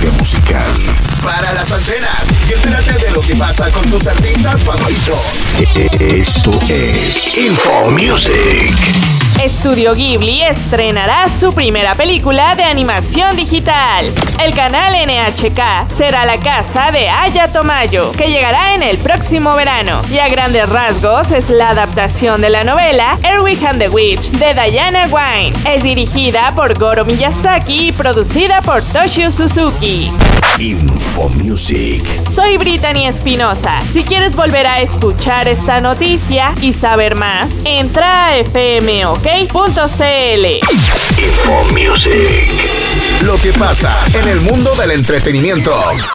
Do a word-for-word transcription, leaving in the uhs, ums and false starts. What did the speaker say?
industria musical. Para las antenas y entérate de lo que pasa con tus artistas favoritos. Esto es Info Music. Estudio Ghibli estrenará su primera película de animación digital. El canal N H K será la casa de Aya Tomayo, que llegará en el próximo verano. Y a grandes rasgos es la adaptación de la novela Earwig and the Witch de Diana Wynne. Es dirigida por Goro Miyazaki y producida por Toshio Suzuki. Info Music. Soy Brittany Espinosa. Si quieres volver a escuchar esta noticia y saber más, entra a f m o k punto c l. Info Music. Lo que pasa en el mundo del entretenimiento.